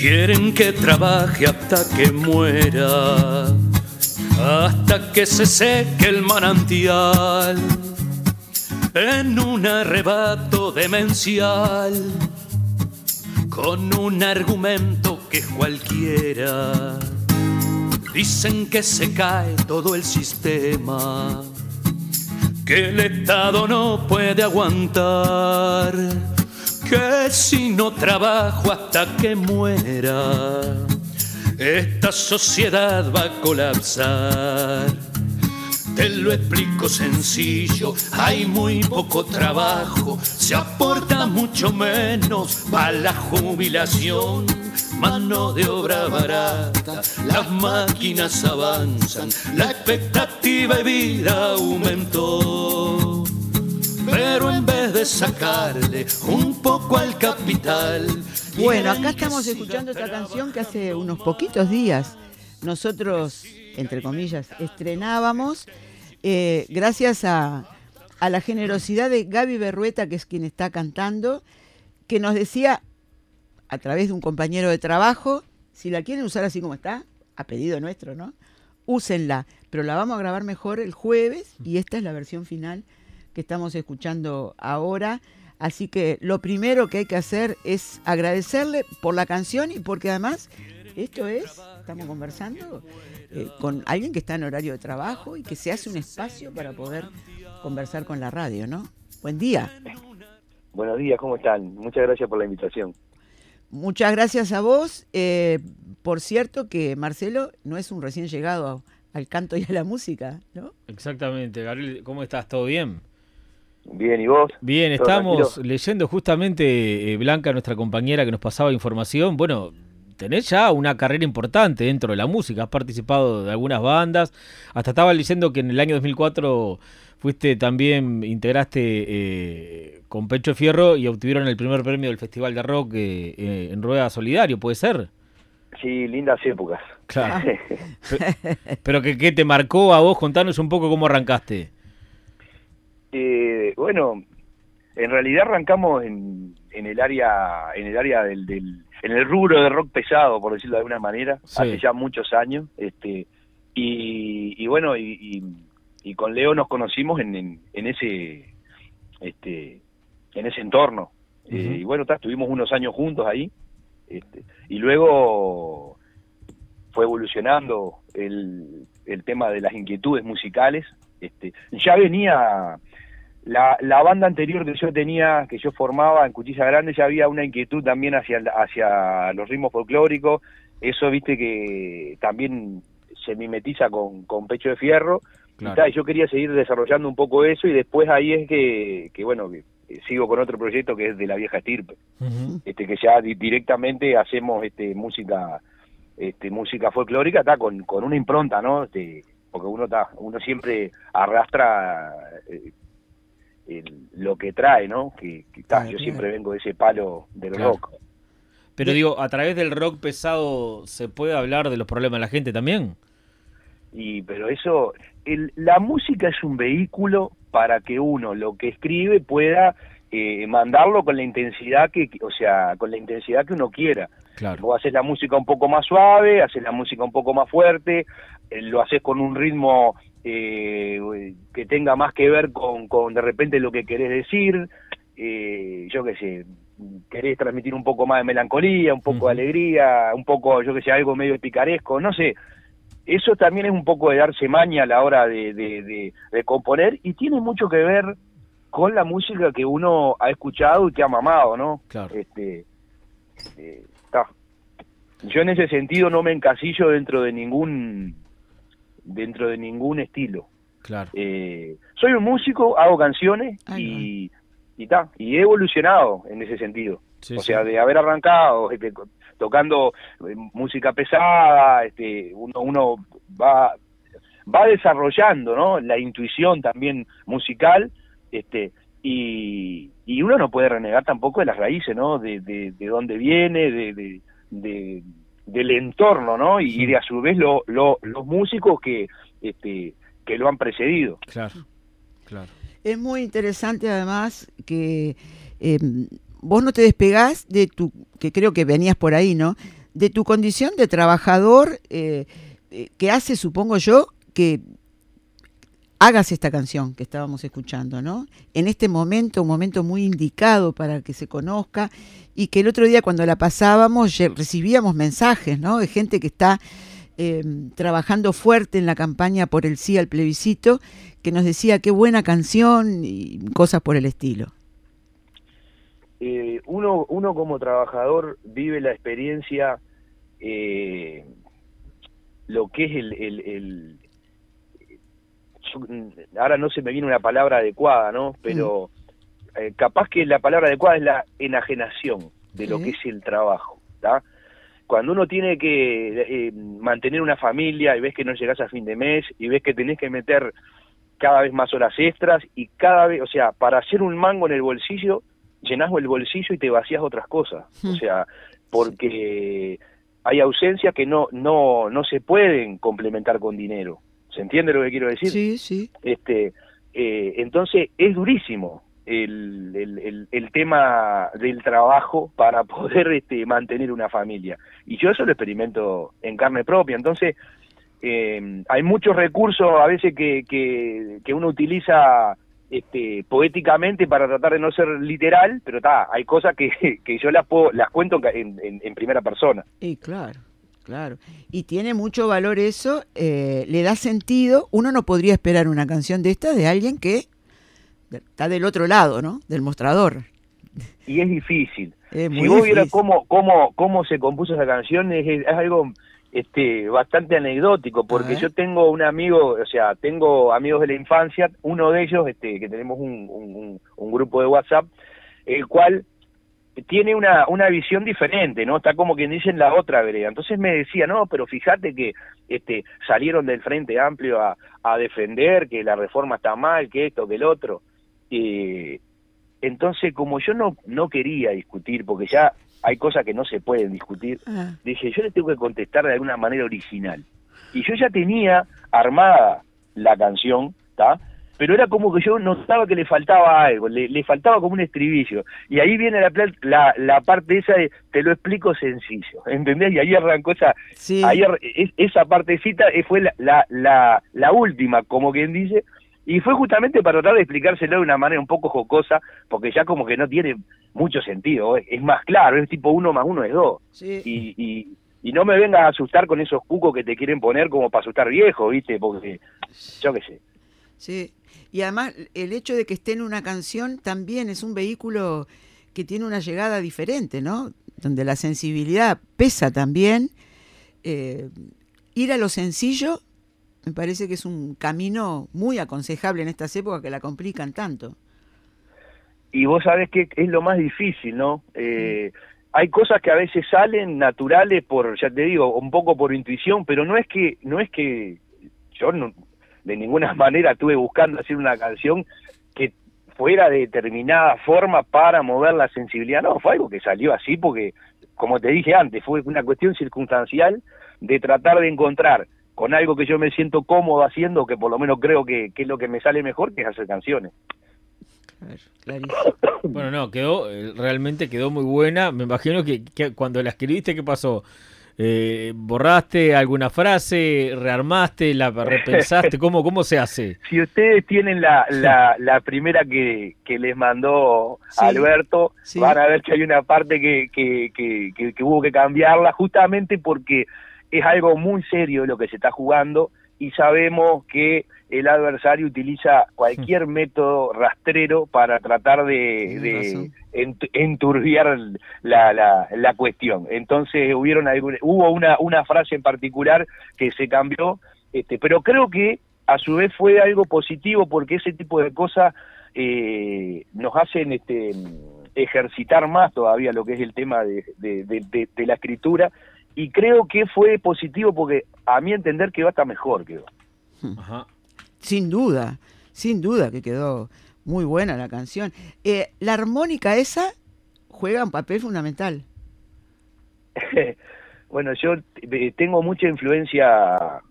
Quieren que trabaje hasta que muera, hasta que se seque el manantial, en un arrebato demencial, con un argumento que es cualquiera. Dicen que se cae todo el sistema, que el Estado no puede aguantar, que si no trabajo hasta que muera, esta sociedad va a colapsar. Te lo explico sencillo, hay muy poco trabajo, se aporta mucho menos para la jubilación. Mano de obra barata, las máquinas avanzan, la expectativa de vida aumentó. Pero en vez de sacarle un poco al capital... Bueno, acá estamos escuchando esta canción que hace unos poquitos días nosotros, entre comillas, estrenábamos, gracias a la generosidad de Gaby Berrueta, que es quien está cantando, que nos decía, a través de un compañero de trabajo, si la quieren usar así como está, a pedido nuestro, ¿no? Úsenla, pero la vamos a grabar mejor el jueves y esta es la versión final que estamos escuchando ahora. Así que lo primero que hay que hacer es agradecerle por la canción y porque además estamos conversando con alguien que está en horario de trabajo y que se hace un espacio para poder conversar con la radio, ¿no? Buen día. Buenos días, ¿cómo están? Muchas gracias por la invitación. Muchas gracias a vos. Por cierto que Marcelo no es un recién llegado al canto y a la música, ¿no? Exactamente. Gabriel, ¿cómo estás? ¿Todo bien? Bien, ¿y vos? Bien, estamos leyendo justamente, Blanca, nuestra compañera que nos pasaba información. Bueno, tenés ya una carrera importante dentro de la música, has participado de algunas bandas, hasta estaba leyendo que en el año 2004 fuiste también, integraste con Pecho de Fierro y obtuvieron el primer premio del Festival de Rock en Rueda Solidario, ¿puede ser? Sí, lindas épocas. Claro. Pero ¿qué te marcó a vos? Contanos un poco cómo arrancaste. Bueno, en realidad arrancamos en el área en el rubro de rock pesado, por decirlo de alguna manera, sí. Hace ya muchos años, y bueno, y con Leo nos conocimos en ese entorno. Uh-huh. Y bueno, estuvimos unos años juntos ahí, y luego fue evolucionando el tema de las inquietudes musicales. Ya venía la banda anterior que yo formaba en Cuchilla Grande, ya había una inquietud también hacia los ritmos folclóricos. Eso, viste, que también se mimetiza con Pecho de Fierro. Claro. Y yo quería seguir desarrollando un poco eso, y después ahí es que sigo con otro proyecto que es de La Vieja Estirpe. Uh-huh. Que ya directamente hacemos música folclórica, con una impronta, ¿no? Porque uno siempre arrastra lo que trae, ¿no? Yo siempre vengo de ese palo del rock. Pero digo, a través del rock pesado se puede hablar de los problemas de la gente también. Pero eso, la música es un vehículo para que uno lo que escribe pueda mandarlo con la intensidad con la intensidad que uno quiera. Claro. Vos haces la música un poco más suave, haces la música un poco más fuerte, lo haces con un ritmo que tenga más que ver con de repente lo que querés decir, yo qué sé, querés transmitir un poco más de melancolía, un poco de alegría, un poco, yo qué sé, algo medio picaresco, no sé. Eso también es un poco de darse maña a la hora de componer, y tiene mucho que ver con la música que uno ha escuchado y que ha mamado, ¿no? Claro. Yo en ese sentido no me encasillo dentro de ningún estilo. Claro. Soy un músico, hago canciones y he evolucionado en ese sentido. Sí, o sea, de haber arrancado tocando música pesada, uno va desarrollando, ¿no? La intuición también musical, y uno no puede renegar tampoco de las raíces, ¿no? De dónde viene, del entorno, ¿no? Y de a su vez los músicos que lo han precedido. Claro, claro. Es muy interesante además que vos no te despegás que creo que venías por ahí, ¿no? de tu condición de trabajador que hace, supongo yo, que hagas esta canción que estábamos escuchando, ¿no? En este momento, un momento muy indicado para que se conozca, y que el otro día cuando la pasábamos recibíamos mensajes, ¿no? De gente que está trabajando fuerte en la campaña por el sí al plebiscito, que nos decía qué buena canción y cosas por el estilo. Uno como trabajador vive la experiencia, lo que es ahora no se me viene una palabra adecuada, ¿no? Pero capaz que la palabra adecuada es la enajenación de lo que es el trabajo, ¿tá? Cuando uno tiene que mantener una familia y ves que no llegás a fin de mes y ves que tenés que meter cada vez más horas extras y cada vez, o sea, para hacer un mango en el bolsillo, llenás el bolsillo y te vacías otras cosas, o sea, porque hay ausencias que no se pueden complementar con dinero. ¿Se entiende lo que quiero decir? Sí, sí. Entonces es durísimo el tema del trabajo para poder mantener una familia. Y yo eso lo experimento en carne propia. Entonces hay muchos recursos a veces que uno utiliza poéticamente para tratar de no ser literal, pero hay cosas que yo las cuento en primera persona. Y claro. Claro, y tiene mucho valor eso, le da sentido. Uno no podría esperar una canción de esta de alguien que está del otro lado, ¿no? Del mostrador. Y es difícil. Si vos vieras cómo se compuso esa canción, es algo bastante anecdótico, porque yo tengo un amigo, o sea, tengo amigos de la infancia, uno de ellos, que tenemos un grupo de WhatsApp, el cual tiene una visión diferente, ¿no? Está como quien dice en la otra vereda. Entonces me decía, no, pero fíjate que salieron del Frente Amplio a defender que la reforma está mal, que esto, que el otro. Entonces, como yo no quería discutir, porque ya hay cosas que no se pueden discutir, dije, yo le tengo que contestar de alguna manera original. Y yo ya tenía armada la canción, ¿está? Pero era como que yo notaba que le faltaba algo, le faltaba como un estribillo. Y ahí viene la parte esa de, te lo explico sencillo, ¿entendés? Y ahí arrancó esa partecita, fue la última, como quien dice, y fue justamente para tratar de explicárselo de una manera un poco jocosa, porque ya como que no tiene mucho sentido, es más claro, es tipo 1 más 1 es 2. Sí. Y no me vengas a asustar con esos cucos que te quieren poner como para asustar viejo, ¿viste? Porque, yo qué sé. Sí, y además el hecho de que esté en una canción también es un vehículo que tiene una llegada diferente, ¿no? Donde la sensibilidad pesa también. Ir a lo sencillo me parece que es un camino muy aconsejable en estas épocas que la complican tanto. Y vos sabés que es lo más difícil, ¿no? Hay cosas que a veces salen naturales ya te digo, un poco por intuición, pero no es que yo no, de ninguna manera estuve buscando hacer una canción que fuera de determinada forma para mover la sensibilidad. No, fue algo que salió así porque, como te dije antes, fue una cuestión circunstancial de tratar de encontrar con algo que yo me siento cómodo haciendo, que por lo menos creo que es lo que me sale mejor, que es hacer canciones. Clarísimo. Bueno, no, realmente quedó muy buena. Me imagino que cuando la escribiste, ¿qué pasó? ¿Borraste alguna frase? ¿Rearmaste? ¿La repensaste? ¿Cómo se hace? Si ustedes tienen la primera que les mandó Alberto, van a ver que hay una parte que hubo que cambiarla, justamente porque es algo muy serio lo que se está jugando y sabemos que el adversario utiliza cualquier método rastrero para tratar de enturbiar la cuestión. Entonces hubo una frase en particular que se cambió, pero creo que a su vez fue algo positivo porque ese tipo de cosas nos hacen ejercitar más todavía lo que es el tema de la escritura, y creo que fue positivo porque a mi entender quedó hasta mejor. Ajá. Sin duda que quedó muy buena la canción. La armónica esa juega un papel fundamental. Bueno, yo tengo mucha influencia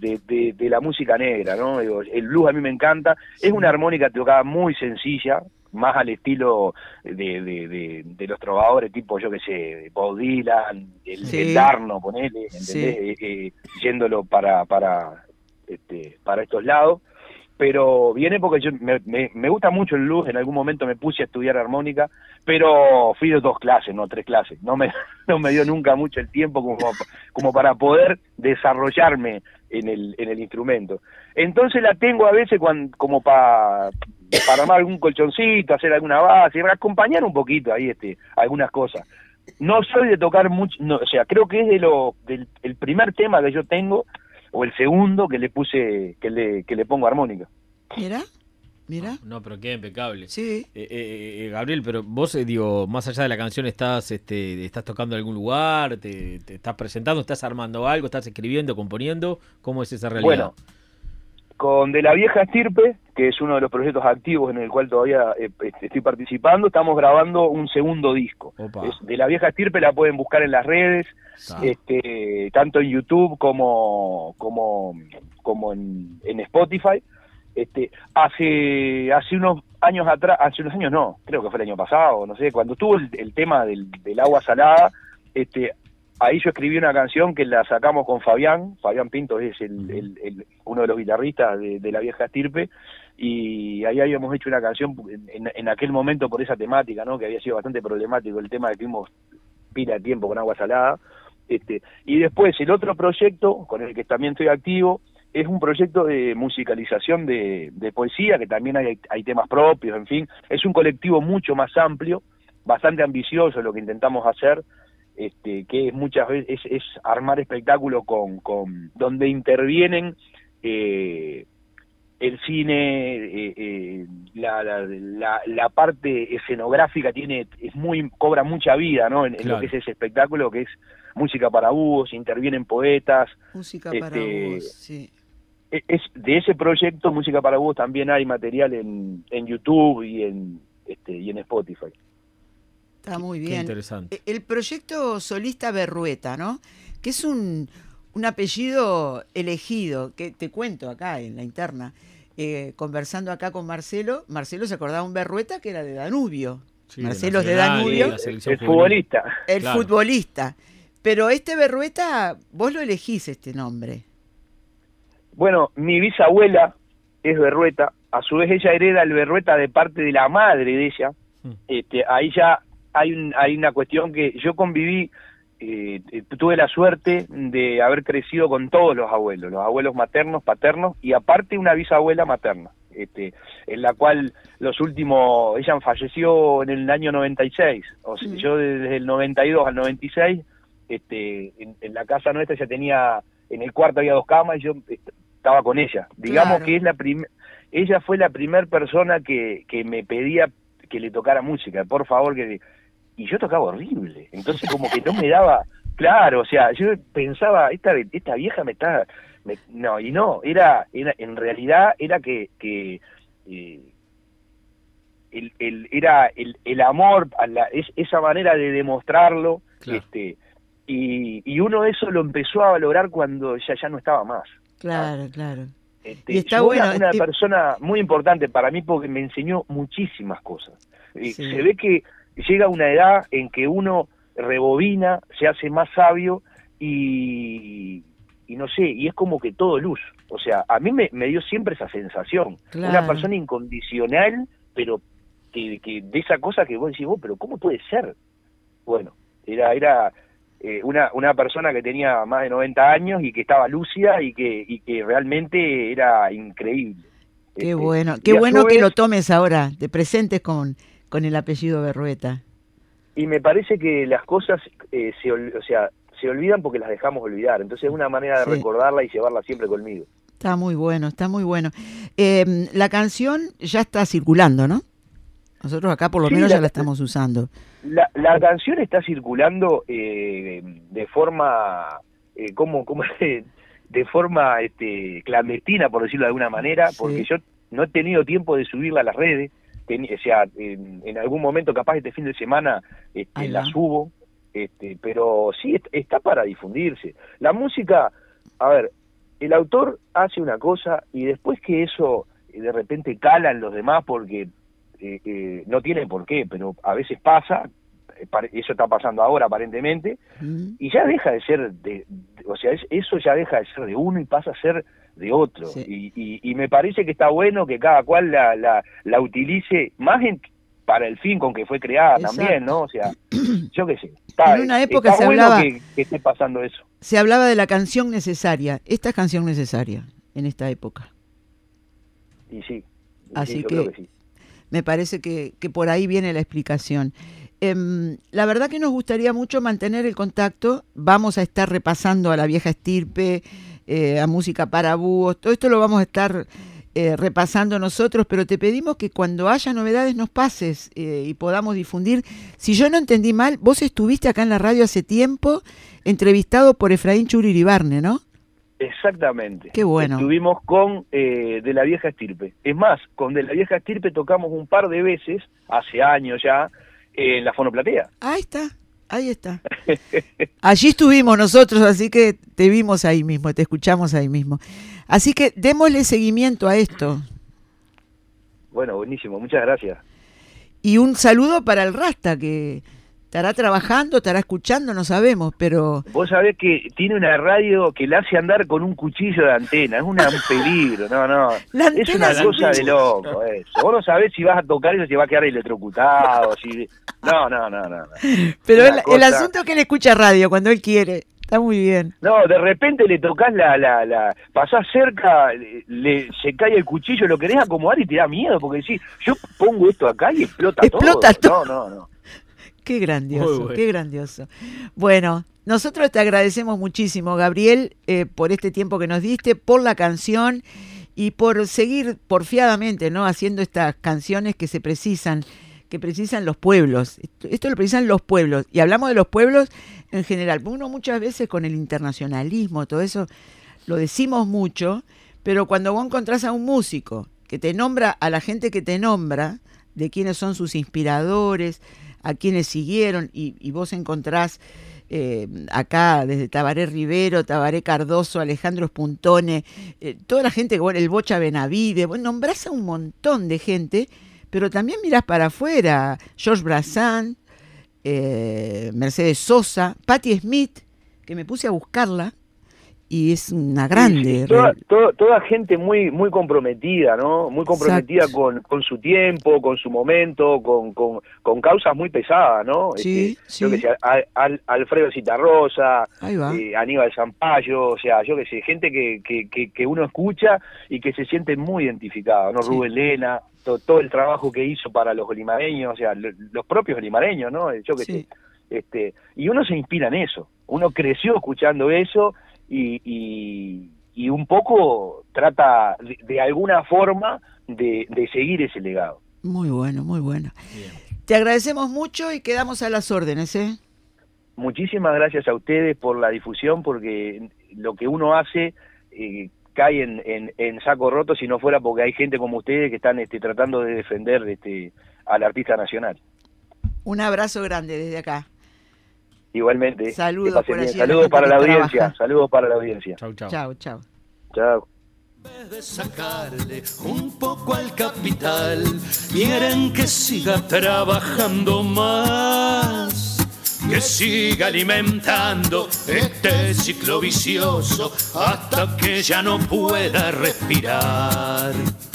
de la música negra, ¿no? El blues a mí me encanta. Es una armónica tocada muy sencilla, más al estilo de los trovadores, tipo, yo qué sé, Bob Dylan, el Darno, ponele, ¿entendés? Yéndolo para estos lados. Pero viene porque me gusta mucho el blues. En algún momento me puse a estudiar armónica, pero fui de 2 clases, no 3 clases. No me dio nunca mucho el tiempo como para poder desarrollarme en el instrumento. Entonces la tengo a veces como para armar algún colchoncito, hacer alguna base, acompañar un poquito ahí algunas cosas. No soy de tocar mucho, no, o sea, creo que es del primer tema que yo tengo, o el segundo que le puse, que le pongo armónica. Mira. No, pero queda impecable. Sí. Gabriel, pero vos, digo, más allá de la canción, estás tocando en algún lugar, te estás presentando, estás armando algo, estás escribiendo, componiendo. ¿Cómo es esa realidad? Bueno, con De la Vieja Estirpe, que es uno de los proyectos activos en el cual todavía estoy participando, estamos grabando un segundo disco. De la Vieja Estirpe la pueden buscar en las redes, tanto en YouTube como en Spotify. Hace unos años atrás, no, creo que fue el año pasado, no sé, cuando tuvo el tema del agua salada, ahí yo escribí una canción que la sacamos con Fabián Pinto, es uno de los guitarristas de La Vieja Estirpe, y ahí habíamos hecho una canción en aquel momento por esa temática, ¿no? Que había sido bastante problemático el tema de que tuvimos pila de tiempo con agua salada. Y después el otro proyecto con el que también estoy activo es un proyecto de musicalización de poesía, que también hay temas propios, en fin, es un colectivo mucho más amplio, bastante ambicioso lo que intentamos hacer, que muchas veces es armar espectáculos con donde intervienen el cine, la parte escenográfica cobra mucha vida, ¿no? En lo que es ese espectáculo, que es música para búhos, intervienen poetas. Música para búhos, sí. De ese proyecto, Música para Búhos, también hay material en YouTube y en Spotify. Está muy bien. Qué interesante. El proyecto Solista Berrueta, ¿no? Que es un apellido elegido, que te cuento acá en la interna, conversando acá con Marcelo se acordaba un Berrueta que era de Danubio. Sí, Marcelo es de Danubio. El futbolista. Futbolista. Pero Berrueta, vos lo elegís este nombre. Bueno, mi bisabuela es Berrueta, a su vez ella hereda el Berrueta de parte de la madre de ella. Ahí ya hay una cuestión que yo conviví, tuve la suerte de haber crecido con todos los abuelos maternos, paternos, y aparte una bisabuela materna, en la cual ella falleció en el año 96, o sea, yo desde el 92 al 96, en la casa nuestra ya tenía, en el cuarto había 2 camas y yo estaba con ella. Digamos que ella fue la primer persona que me pedía que le tocara música, por favor, y yo tocaba horrible, entonces como que no me daba, claro, o sea, yo pensaba, esta vieja era en realidad era que era el amor, esa manera de demostrarlo, claro. Y uno eso lo empezó a valorar cuando ella ya no estaba más. Claro. Y está yo bueno. Una persona muy importante para mí porque me enseñó muchísimas cosas. Sí. Se ve que llega una edad en que uno rebobina, se hace más sabio y no sé, y es como que todo luz. O sea, a mí me dio siempre esa sensación. Claro. Una persona incondicional, pero que de esa cosa que vos decís, pero ¿cómo puede ser? Bueno, era una persona que tenía más de 90 años y que estaba lúcida y que realmente era increíble. Qué bueno que lo tomes ahora, te presentes con el apellido Berrueta. Y me parece que las cosas se olvidan porque las dejamos olvidar, entonces es una manera de recordarla y llevarla siempre conmigo. Está muy bueno. La canción ya está circulando, ¿no? Nosotros acá por lo menos ya la estamos usando. La canción está circulando de forma, de forma clandestina, por decirlo de alguna manera, porque yo no he tenido tiempo de subirla a las redes. O sea, en algún momento, capaz este fin de semana, la subo, pero sí está para difundirse. La música, a ver, el autor hace una cosa y después que eso de repente cala en los demás porque no tiene por qué, pero a veces pasa, eso está pasando ahora aparentemente, y ya deja de ser o sea, eso ya deja de ser de uno y pasa a ser de otro. Sí. Y me parece que está bueno que cada cual la utilice más para el fin con que fue creada. Exacto. También, ¿no? O sea, yo qué sé. En una época se hablaba que esté pasando eso. Se hablaba de la canción necesaria. Esta es canción necesaria en esta época. Y sí. Así yo creo que sí. Me parece que por ahí viene la explicación. La verdad que nos gustaría mucho mantener el contacto. Vamos a estar repasando a La Vieja Estirpe, a Música para Búhos. Todo esto lo vamos a estar repasando nosotros, pero te pedimos que cuando haya novedades nos pases y podamos difundir. Si yo no entendí mal, vos estuviste acá en la radio hace tiempo entrevistado por Efraín Churiribarne, ¿no? Exactamente. Qué bueno. Estuvimos con De la Vieja Estirpe. Es más, con De la Vieja Estirpe tocamos un par de veces, hace años ya, en la Fonoplatea. Ahí está. Allí estuvimos nosotros, así que te vimos ahí mismo, te escuchamos ahí mismo. Así que démosle seguimiento a esto. Bueno, buenísimo, muchas gracias. Y un saludo para el Rasta, que estará trabajando, estará escuchando, no sabemos, pero... Vos sabés que tiene una radio que le hace andar con un cuchillo de antena, es un peligro, no. Es una cosa de loco eso. Vos no sabés si vas a tocar y se va a quedar electrocutado, si... No. Pero el asunto es que él escucha radio cuando él quiere. Está muy bien. No, de repente le tocas pasás cerca, se cae el cuchillo, lo querés acomodar y te da miedo, porque decís, yo pongo esto acá y explota todo. No. Qué grandioso, bueno. Qué grandioso. Bueno, nosotros te agradecemos muchísimo, Gabriel, por este tiempo que nos diste, por la canción y por seguir porfiadamente, ¿no?, haciendo estas canciones que precisan los pueblos. Esto lo precisan los pueblos. Y hablamos de los pueblos en general. Uno muchas veces con el internacionalismo, todo eso, lo decimos mucho, pero cuando vos encontrás a un músico que te nombra a la gente que te nombra, de quiénes son sus inspiradores, a quienes siguieron, y vos encontrás acá desde Tabaré Rivero, Tabaré Cardoso, Alejandro Spuntone, toda la gente, el Bocha Benavide, vos nombrás a un montón de gente, pero también mirás para afuera, George Brassens, Mercedes Sosa, Patti Smith, que me puse a buscarla, y es una grande. Sí, toda gente muy comprometida, ¿no? Muy comprometida con su tiempo, con su momento, con causas muy pesadas, ¿no? Sí. Yo que sé, Alfredo Citarrosa, Aníbal Zampayo, o sea, yo que sé, gente que uno escucha y que se siente muy identificado, ¿no? Sí. Rubén Lena, todo el trabajo que hizo para los olimareños, o sea, los propios olimareños, ¿no? Yo que sé. Y uno se inspira en eso, uno creció escuchando eso, y un poco trata de alguna forma de seguir ese legado. Muy bueno. Bien. Te agradecemos mucho y quedamos a las órdenes, ¿eh? Muchísimas gracias a ustedes por la difusión, porque lo que uno hace cae en saco roto si no fuera porque hay gente como ustedes que están tratando de defender al artista nacional. Un abrazo grande desde acá. Igualmente. Saludos por allí. Saludos para la audiencia. Saludos para la audiencia. Chau. Chao. En vez de sacarle un poco al capital, quieren que siga trabajando más, que siga alimentando este ciclo vicioso hasta que ya no pueda respirar.